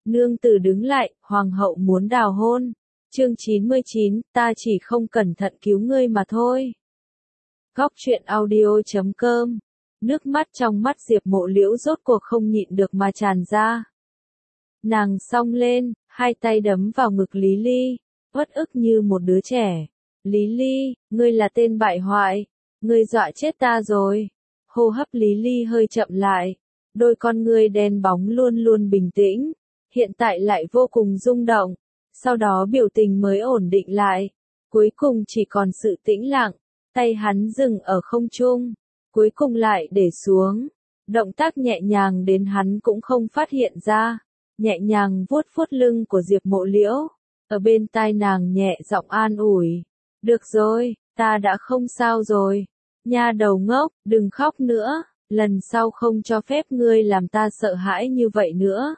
Nương tử đứng lại, hoàng hậu muốn đào hôn. Chương 99, ta chỉ không cẩn thận cứu ngươi mà thôi. Góc truyện audio.com. Nước mắt trong mắt Diệp Mộ Liễu rốt cuộc không nhịn được mà tràn ra. Nàng xông lên, hai tay đấm vào ngực Lý Ly, uất ức như một đứa trẻ. Lý Ly, ngươi là tên bại hoại, ngươi dọa chết ta rồi. Hô hấp Lý Ly hơi chậm lại, đôi con ngươi đen bóng luôn luôn bình tĩnh, hiện tại lại vô cùng rung động, sau đó biểu tình mới ổn định lại, cuối cùng chỉ còn sự tĩnh lặng, tay hắn dừng ở không trung, cuối cùng lại để xuống, động tác nhẹ nhàng đến hắn cũng không phát hiện ra, nhẹ nhàng vuốt vuốt lưng của Diệp Mộ Liễu, ở bên tai nàng nhẹ giọng an ủi, được rồi, ta đã không sao rồi, nha đầu ngốc, đừng khóc nữa, lần sau không cho phép ngươi làm ta sợ hãi như vậy nữa.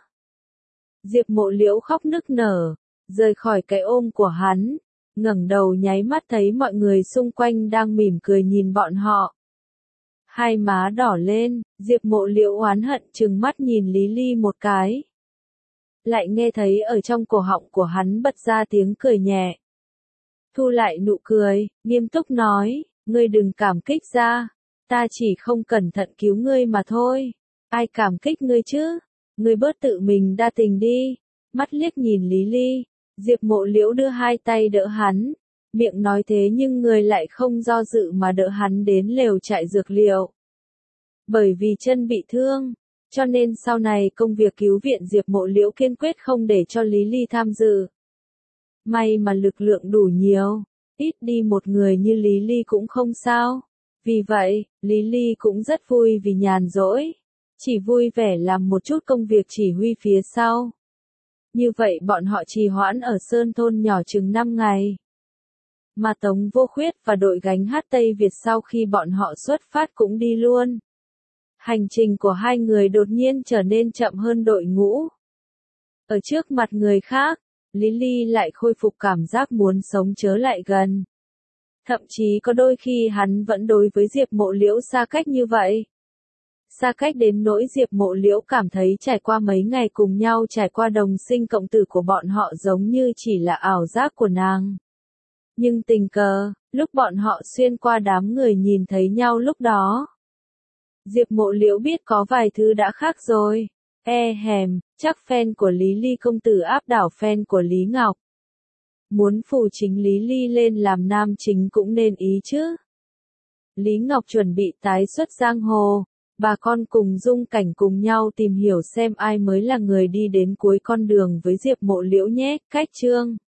Diệp Mộ Liễu khóc nức nở, rời khỏi cái ôm của hắn, ngẩng đầu nháy mắt thấy mọi người xung quanh đang mỉm cười nhìn bọn họ. Hai má đỏ lên, Diệp Mộ Liễu oán hận trừng mắt nhìn Lý Ly một cái. Lại nghe thấy ở trong cổ họng của hắn bật ra tiếng cười nhẹ. Thu lại nụ cười, nghiêm túc nói, ngươi đừng cảm kích ra, ta chỉ không cẩn thận cứu ngươi mà thôi. Ai cảm kích ngươi chứ? Ngươi bớt tự mình đa tình đi. Mắt liếc nhìn Lý Ly, Diệp Mộ Liễu đưa hai tay đỡ hắn, miệng nói thế nhưng người lại không do dự mà đỡ hắn đến lều trại dược liệu. Bởi vì chân bị thương, cho nên sau này công việc cứu viện Diệp Mộ Liễu kiên quyết không để cho Lý Ly tham dự. May mà lực lượng đủ nhiều, ít đi một người như Lý Ly cũng không sao. Vì vậy, Lý Ly cũng rất vui vì nhàn rỗi, chỉ vui vẻ làm một chút công việc chỉ huy phía sau. Như vậy bọn họ trì hoãn ở Sơn Thôn nhỏ chừng 5 ngày. Mà Tống Vô Khuyết và đội gánh hát Tây Việt sau khi bọn họ xuất phát cũng đi luôn. Hành trình của hai người đột nhiên trở nên chậm hơn đội ngũ. Ở trước mặt người khác, Lý Ly lại khôi phục cảm giác muốn sống chớ lại gần. Thậm chí có đôi khi hắn vẫn đối với Diệp Mộ Liễu xa cách như vậy. Xa cách đến nỗi Diệp Mộ Liễu cảm thấy trải qua mấy ngày cùng nhau trải qua đồng sinh cộng tử của bọn họ giống như chỉ là ảo giác của nàng. Nhưng tình cờ, lúc bọn họ xuyên qua đám người nhìn thấy nhau lúc đó. Diệp Mộ Liễu biết có vài thứ đã khác rồi. Chắc fan của Lý Ly công tử áp đảo fan của Lý Ngọc. Muốn phù chính Lý Ly lên làm nam chính cũng nên ý chứ. Lý Ngọc chuẩn bị tái xuất giang hồ, bà con cùng Dung Cảnh cùng nhau tìm hiểu xem ai mới là người đi đến cuối con đường với Diệp Mộ Liễu nhé. Cách chương